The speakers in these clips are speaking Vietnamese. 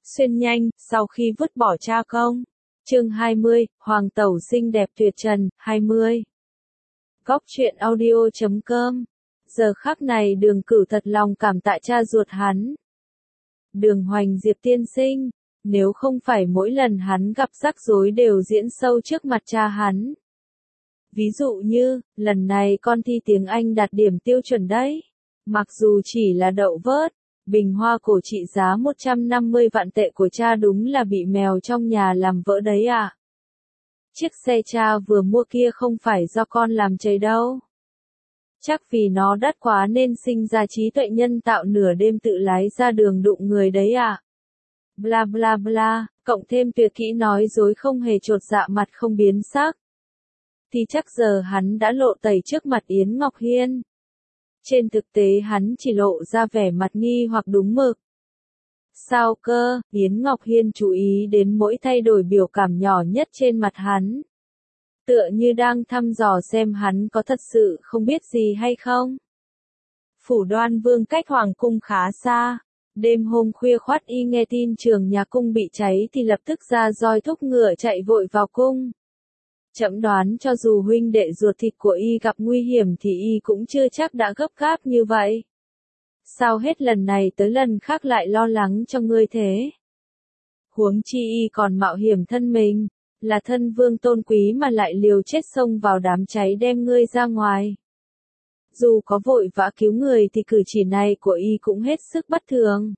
Xuyên nhanh, sau khi vứt bỏ cha công. Chương 20, Hoàng tẩu xinh đẹp tuyệt trần, 20. Góc truyện audio.com. Giờ khắc này Đường Cửu thật lòng cảm tạ cha ruột hắn. Đường Hoành Diệp tiên sinh, nếu không phải mỗi lần hắn gặp rắc rối đều diễn sâu trước mặt cha hắn. Ví dụ như, lần này con thi tiếng Anh đạt điểm tiêu chuẩn đấy. Mặc dù chỉ là đậu vớt, bình hoa cổ trị giá 150 vạn tệ của cha đúng là bị mèo trong nhà làm vỡ đấy à. Chiếc xe cha vừa mua kia không phải do con làm cháy đâu. Chắc vì nó đắt quá nên sinh ra trí tuệ nhân tạo nửa đêm tự lái ra đường đụng người đấy à. Bla bla bla, cộng thêm tuyệt kỹ nói dối không hề chột dạ mặt không biến sắc. Thì chắc giờ hắn đã lộ tẩy trước mặt Yến Ngọc Hiên. Trên thực tế hắn chỉ lộ ra vẻ mặt nghi hoặc đúng mực. Sao cơ, Yến Ngọc Hiên chú ý đến mỗi thay đổi biểu cảm nhỏ nhất trên mặt hắn. Tựa như đang thăm dò xem hắn có thật sự không biết gì hay không. Phủ Đoan Vương cách Hoàng cung khá xa. Đêm hôm khuya khoắt y nghe tin trường nhà cung bị cháy thì lập tức ra roi thúc ngựa chạy vội vào cung. Trẫm đoán cho dù huynh đệ ruột thịt của y gặp nguy hiểm thì y cũng chưa chắc đã gấp gáp như vậy. Sao hết lần này tới lần khác lại lo lắng cho ngươi thế? Huống chi y còn mạo hiểm thân mình, là thân vương tôn quý mà lại liều chết xông vào đám cháy đem ngươi ra ngoài. Dù có vội vã cứu người thì cử chỉ này của y cũng hết sức bất thường.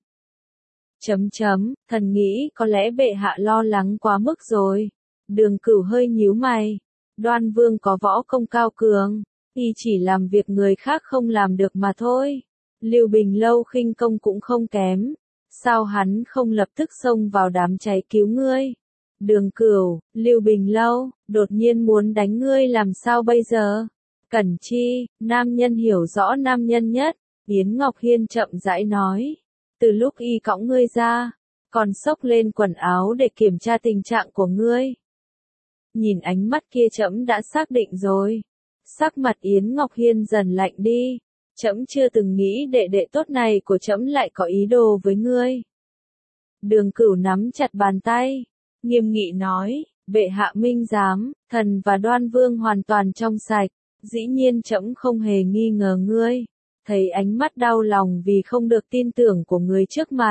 Thần nghĩ có lẽ bệ hạ lo lắng quá mức rồi. Đường Cửu hơi nhíu mày. Đoan Vương có võ công cao cường, y chỉ làm việc người khác không làm được mà thôi. Lưu Bình Lâu khinh công cũng không kém. Sao hắn không lập tức xông vào đám cháy cứu ngươi? Đường Cửu, Lưu Bình Lâu, đột nhiên muốn đánh ngươi làm sao bây giờ? Cẩn Chi, nam nhân hiểu rõ nam nhân nhất. Yến Ngọc Hiên chậm rãi nói. Từ lúc y cõng ngươi ra, còn xốc lên quần áo để kiểm tra tình trạng của ngươi. Nhìn ánh mắt kia trẫm đã xác định rồi. Sắc mặt Yến Ngọc Hiên dần lạnh đi. Trẫm chưa từng nghĩ đệ đệ tốt này của trẫm lại có ý đồ với ngươi. Đường Cửu nắm chặt bàn tay, nghiêm nghị nói, bệ hạ minh giám, thần và Đoan Vương hoàn toàn trong sạch, dĩ nhiên trẫm không hề nghi ngờ ngươi. Thấy ánh mắt đau lòng vì không được tin tưởng của người trước mặt.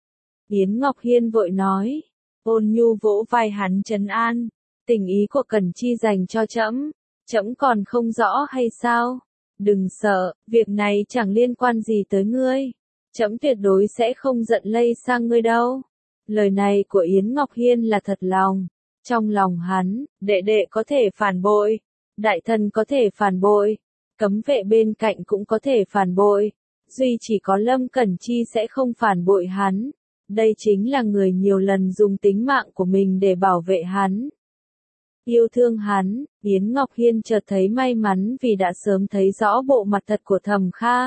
Yến Ngọc Hiên vội nói, ôn nhu vỗ vai hắn trấn an. Tình ý của Cẩn Chi dành cho trẫm, trẫm còn không rõ hay sao? Đừng sợ, việc này chẳng liên quan gì tới ngươi. Trẫm tuyệt đối sẽ không giận lây sang ngươi đâu. Lời này của Yến Ngọc Hiên là thật lòng. Trong lòng hắn, đệ đệ có thể phản bội, đại thần có thể phản bội, cấm vệ bên cạnh cũng có thể phản bội. Duy chỉ có Lâm Cẩn Chi sẽ không phản bội hắn. Đây chính là người nhiều lần dùng tính mạng của mình để bảo vệ hắn. Yêu thương hắn, Yến Ngọc Hiên chợt thấy may mắn vì đã sớm thấy rõ bộ mặt thật của Thẩm Kha.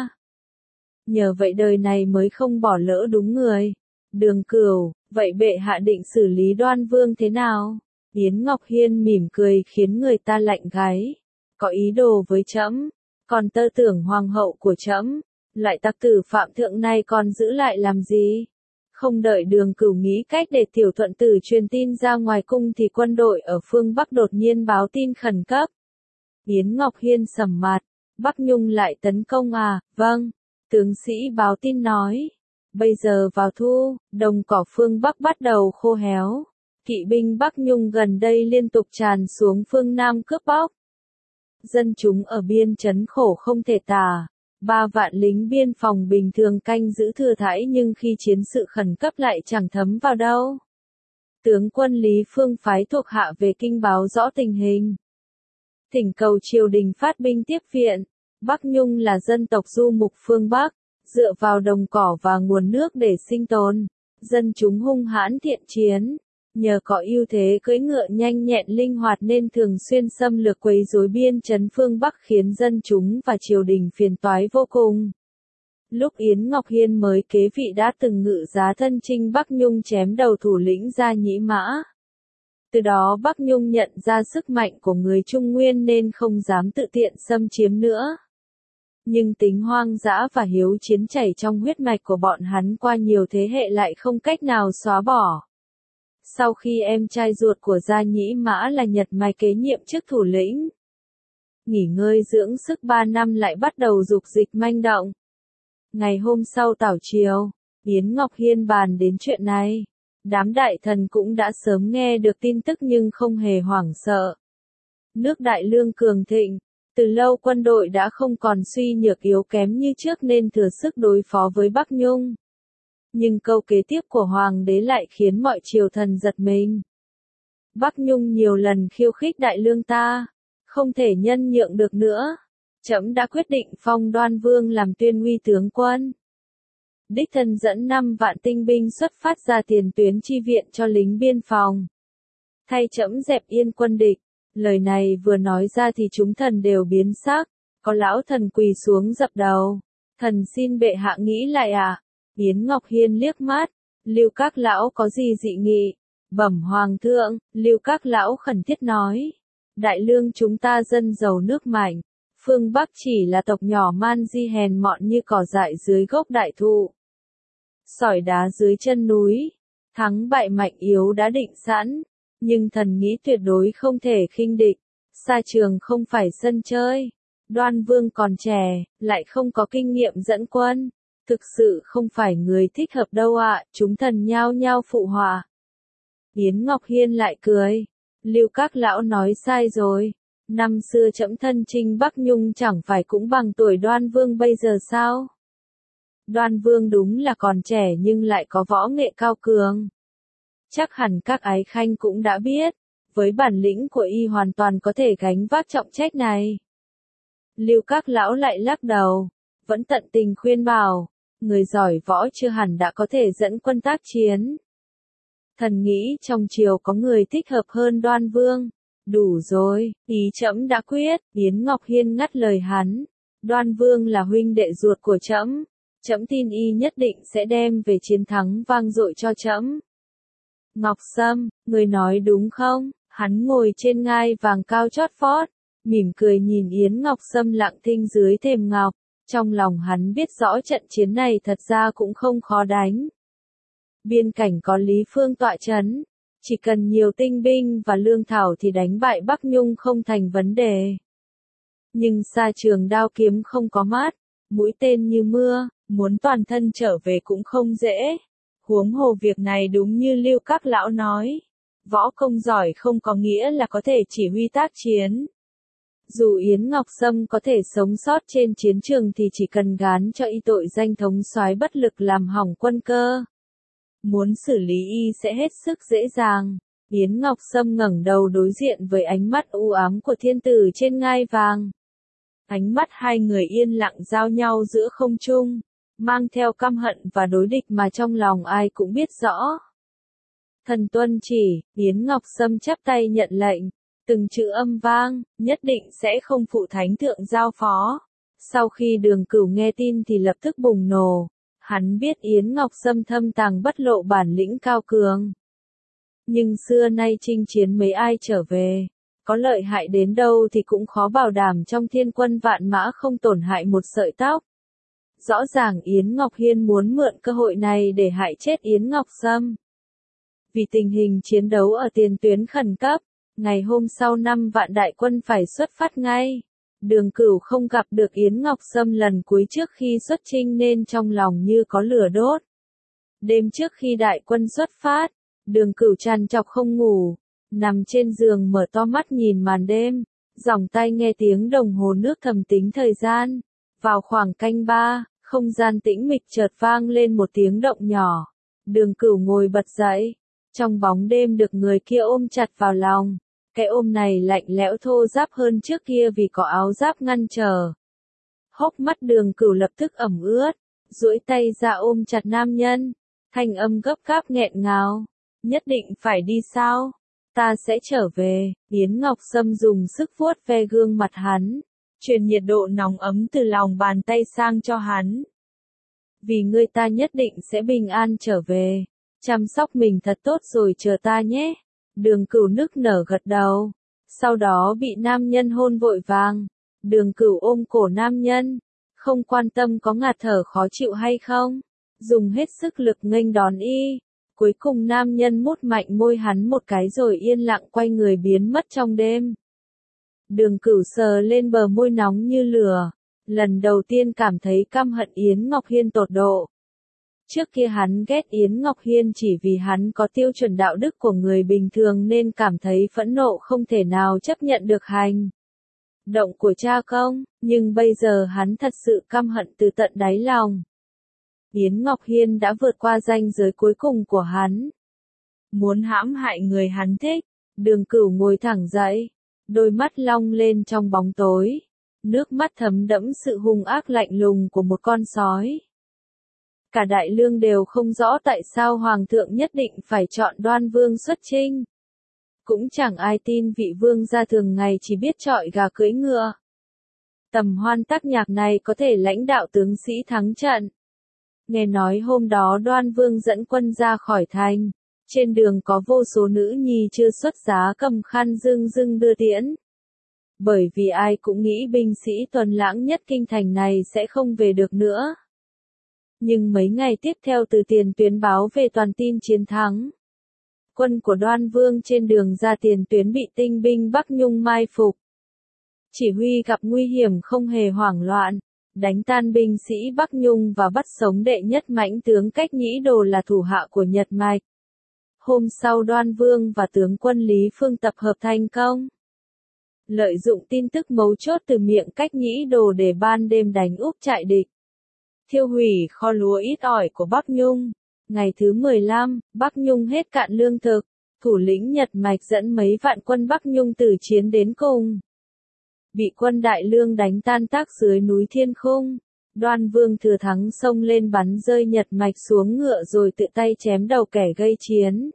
Nhờ vậy đời này mới không bỏ lỡ đúng người. Đường Cửu, vậy bệ hạ định xử lý Đoan Vương thế nào? Yến Ngọc Hiên mỉm cười khiến người ta lạnh gáy. Có ý đồ với trẫm, còn tơ tưởng hoàng hậu của trẫm, lại tặc tử phạm thượng này còn giữ lại làm gì? Không đợi Đường Cửu nghĩ cách để tiểu thuận tử truyền tin ra ngoài cung thì quân đội ở phương Bắc đột nhiên báo tin khẩn cấp. Yến Ngọc Hiên sầm mặt, Bắc Nhung lại tấn công à? Vâng, tướng sĩ báo tin nói. Bây giờ vào thu, đồng cỏ phương Bắc bắt đầu khô héo. Kỵ binh Bắc Nhung gần đây liên tục tràn xuống phương Nam cướp bóc. Dân chúng ở biên trấn khổ không thể tả. 3 vạn lính biên phòng bình thường canh giữ thừa thãi nhưng khi chiến sự khẩn cấp lại chẳng thấm vào đâu. Tướng quân Lý Phương phái thuộc hạ về kinh báo rõ tình hình. Thỉnh cầu triều đình phát binh tiếp viện. Bắc Nhung là dân tộc du mục phương Bắc, dựa vào đồng cỏ và nguồn nước để sinh tồn. Dân chúng hung hãn thiện chiến. Nhờ có ưu thế cưỡi ngựa nhanh nhẹn linh hoạt nên thường xuyên xâm lược quấy rối biên trấn phương Bắc khiến dân chúng và triều đình phiền toái vô cùng. Lúc Yến Ngọc Hiên mới kế vị đã từng ngự giá thân chinh Bắc Nhung chém đầu thủ lĩnh Gia Nhĩ Mã. Từ đó Bắc Nhung nhận ra sức mạnh của người Trung Nguyên nên không dám tự tiện xâm chiếm nữa. Nhưng tính hoang dã và hiếu chiến chảy trong huyết mạch của bọn hắn qua nhiều thế hệ lại không cách nào xóa bỏ. Sau khi em trai ruột của Gia Nhĩ Mã là Nhật Mai kế nhiệm chức thủ lĩnh, nghỉ ngơi dưỡng sức 3 năm lại bắt đầu dục dịch manh động. Ngày hôm sau tảo triều, Yến Ngọc Hiên bàn đến chuyện này. Đám đại thần cũng đã sớm nghe được tin tức nhưng không hề hoảng sợ. Nước Đại Lương cường thịnh, từ lâu quân đội đã không còn suy nhược yếu kém như trước nên thừa sức đối phó với Bắc Nhung. Nhưng câu kế tiếp của Hoàng đế lại khiến mọi triều thần giật mình. Bắc Nhung nhiều lần khiêu khích Đại Lương ta, không thể nhân nhượng được nữa. Trẫm đã quyết định phong Đoan Vương làm tuyên uy tướng quân. Đích thân dẫn 5 vạn tinh binh xuất phát ra tiền tuyến chi viện cho lính biên phòng. Thay trẫm dẹp yên quân địch. Lời này vừa nói ra thì chúng thần đều biến sắc. Có lão thần quỳ xuống dập đầu. Thần xin bệ hạ nghĩ lại ạ. Yến Ngọc Hiên liếc mắt. Lưu các lão có gì dị nghị? Bẩm hoàng thượng, Lưu các lão khẩn thiết nói. Đại Lương chúng ta dân giàu nước mạnh. Phương Bắc chỉ là tộc nhỏ man di hèn mọn như cỏ dại dưới gốc đại thụ. Sỏi đá dưới chân núi. Thắng bại mạnh yếu đã định sẵn. Nhưng thần nghĩ tuyệt đối không thể khinh địch. Sa trường không phải sân chơi. Đoan Vương còn trẻ, lại không có kinh nghiệm dẫn quân. Thực sự không phải người thích hợp đâu ạ. Chúng thần nhao nhao phụ họa. Yến Ngọc Hiên lại cười. Lưu các lão nói sai rồi. Năm xưa trẫm thân chinh Bắc Nhung chẳng phải cũng bằng tuổi Đoan Vương bây giờ sao? Đoan Vương đúng là còn trẻ nhưng lại có võ nghệ cao cường. Chắc hẳn các ái khanh cũng đã biết, với bản lĩnh của y hoàn toàn có thể gánh vác trọng trách này. Lưu các lão lại lắc đầu, vẫn tận tình khuyên bảo, người giỏi võ chưa hẳn đã có thể dẫn quân tác chiến. Thần nghĩ trong triều có người thích hợp hơn Đoan Vương. Đủ rồi, ý trẫm đã quyết. Yến Ngọc Hiên ngắt lời hắn. Đoan Vương là huynh đệ ruột của trẫm. Trẫm tin y nhất định sẽ đem về chiến thắng vang dội cho trẫm. Ngọc Sâm, người nói đúng không? Hắn ngồi trên ngai vàng cao chót vót, mỉm cười nhìn Yến Ngọc Sâm lặng thinh dưới thềm ngọc. Trong lòng hắn biết rõ trận chiến này thật ra cũng không khó đánh. Biên cảnh có Lý Phương tọa trấn. Chỉ cần nhiều tinh binh và lương thảo thì đánh bại Bắc Nhung không thành vấn đề. Nhưng Sa trường đao kiếm không có mát, mũi tên như mưa, muốn toàn thân trở về cũng không dễ. Huống hồ việc này đúng như Lưu các lão nói. Võ công giỏi không có nghĩa là có thể chỉ huy tác chiến. Dù Yến Ngọc Sâm có thể sống sót trên chiến trường thì chỉ cần gán cho y tội danh thống soái bất lực làm hỏng quân cơ. Muốn xử lý y sẽ hết sức dễ dàng. Yến Ngọc Sâm ngẩng đầu đối diện với ánh mắt u ám của thiên tử trên ngai vàng. Ánh mắt hai người yên lặng giao nhau giữa không trung, mang theo căm hận và đối địch mà trong lòng ai cũng biết rõ. Thần tuân chỉ, Yến Ngọc Sâm chắp tay nhận lệnh, từng chữ âm vang, nhất định sẽ không phụ thánh thượng giao phó. Sau khi Đường Cửu nghe tin thì lập tức bùng nổ. Hắn biết Yến Ngọc Sâm thâm tàng bất lộ bản lĩnh cao cường. Nhưng xưa nay chinh chiến mấy ai trở về, có lợi hại đến đâu thì cũng khó bảo đảm trong thiên quân vạn mã không tổn hại một sợi tóc. Rõ ràng Yến Ngọc Hiên muốn mượn cơ hội này để hại chết Yến Ngọc Sâm. Vì tình hình chiến đấu ở tiền tuyến khẩn cấp, ngày hôm sau 5 vạn đại quân phải xuất phát ngay. Đường Cửu không gặp được Yến Ngọc Sâm lần cuối trước khi xuất chinh nên trong lòng như có lửa đốt. Đêm trước khi đại quân xuất phát, Đường Cửu trằn trọc không ngủ, nằm trên giường mở to mắt nhìn màn đêm, dòng tai nghe tiếng đồng hồ nước thầm tính thời gian. Vào khoảng canh 3, không gian tĩnh mịch chợt vang lên một tiếng động nhỏ. Đường Cửu ngồi bật dậy, trong bóng đêm được người kia ôm chặt vào lòng. Cái ôm này lạnh lẽo thô ráp hơn trước kia vì có áo giáp ngăn trở. Hốc mắt Đường Cửu lập tức ẩm ướt, duỗi tay ra ôm chặt nam nhân, thanh âm gấp gáp nghẹn ngào. Nhất định phải đi sao? Ta sẽ trở về. Yến Ngọc Sâm dùng sức vuốt ve gương mặt hắn, truyền nhiệt độ nóng ấm từ lòng bàn tay sang cho hắn. Vì ngươi ta nhất định sẽ bình an trở về. Chăm sóc mình thật tốt rồi chờ ta nhé. Đường Cửu nức nở gật đầu. Sau đó bị nam nhân hôn vội vàng. Đường Cửu ôm cổ nam nhân. không quan tâm có ngạt thở khó chịu hay không, dùng hết sức lực nghênh đón y. Cuối cùng nam nhân mút mạnh môi hắn một cái rồi yên lặng quay người biến mất trong đêm. Đường Cửu sờ lên bờ môi nóng như lửa, lần đầu tiên cảm thấy căm hận Yến Ngọc Hiên tột độ. Trước kia hắn ghét Yến Ngọc Hiên chỉ vì hắn có tiêu chuẩn đạo đức của người bình thường nên cảm thấy phẫn nộ không thể nào chấp nhận được hành động của cha công, nhưng bây giờ hắn thật sự căm hận từ tận đáy lòng. Yến Ngọc Hiên đã vượt qua ranh giới cuối cùng của hắn. Muốn hãm hại người hắn thích, Đường Cửu ngồi thẳng dậy, đôi mắt long lên trong bóng tối, nước mắt thấm đẫm sự hung ác lạnh lùng của một con sói. Cả Đại Lương đều không rõ tại sao Hoàng thượng nhất định phải chọn Đoan Vương xuất chinh. Cũng chẳng ai tin vị vương gia thường ngày chỉ biết chọi gà cưỡi ngựa. Tầm hoan tác nhạc này có thể lãnh đạo tướng sĩ thắng trận. Nghe nói hôm đó Đoan Vương dẫn quân ra khỏi thành, trên đường có vô số nữ nhi chưa xuất giá cầm khăn rưng rưng đưa tiễn. Bởi vì ai cũng nghĩ binh sĩ tuần lãng nhất kinh thành này sẽ không về được nữa. Nhưng mấy ngày tiếp theo từ tiền tuyến báo về toàn tin chiến thắng. Quân của Đoan Vương trên đường ra tiền tuyến bị tinh binh Bắc Nhung mai phục. Chỉ huy gặp nguy hiểm không hề hoảng loạn, đánh tan binh sĩ Bắc Nhung và bắt sống đệ nhất mãnh tướng Cách Nhĩ Đồ là thủ hạ của Nhật Mạch. Hôm sau Đoan Vương và tướng quân Lý Phương tập hợp thành công. Lợi dụng tin tức mấu chốt từ miệng Cách Nhĩ Đồ để ban đêm đánh úp trại địch. Thiêu hủy kho lúa ít ỏi của Bắc Nhung. Ngày thứ 15, Bắc Nhung hết cạn lương thực, thủ lĩnh Nhật Mạch dẫn mấy vạn quân Bắc Nhung tử chiến đến cùng. Bị quân Đại Lương đánh tan tác dưới núi Thiên Khung. Đoan Vương thừa thắng xông lên bắn rơi Nhật Mạch xuống ngựa rồi tự tay chém đầu kẻ gây chiến.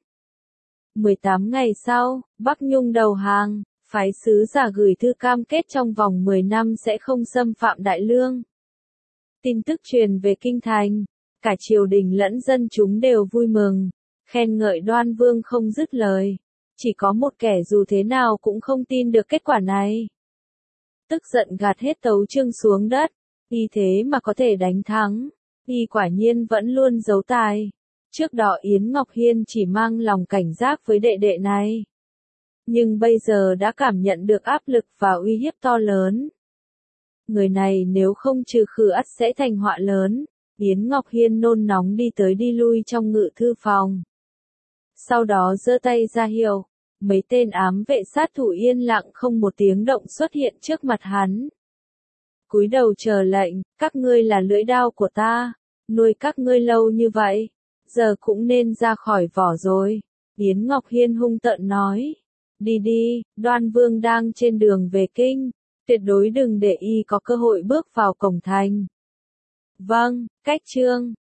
18 ngày sau, Bắc Nhung đầu hàng, phái sứ giả gửi thư cam kết trong vòng 10 năm sẽ không xâm phạm Đại Lương. Tin tức truyền về kinh thành, cả triều đình lẫn dân chúng đều vui mừng, khen ngợi Đoan Vương không dứt lời. Chỉ có một kẻ dù thế nào cũng không tin được kết quả này. Tức giận gạt hết tấu chương xuống đất, y thế mà có thể đánh thắng, y quả nhiên vẫn luôn giấu tài. Trước đó Yến Ngọc Hiên chỉ mang lòng cảnh giác với đệ đệ này. Nhưng bây giờ đã cảm nhận được áp lực và uy hiếp to lớn. Người này nếu không trừ khử ắt sẽ thành họa lớn. Yến Ngọc Hiên nôn nóng đi tới đi lui trong ngự thư phòng. Sau đó giơ tay ra hiệu, mấy tên ám vệ sát thủ yên lặng không một tiếng động xuất hiện trước mặt hắn. Cúi đầu chờ lệnh, các ngươi là lưỡi đao của ta, nuôi các ngươi lâu như vậy, giờ cũng nên ra khỏi vỏ rồi. Yến Ngọc Hiên hung tợn nói, đi đi, Đoan Vương đang trên đường về kinh, tuyệt đối đừng để y có cơ hội bước vào cổng thành. Vâng, cách chương.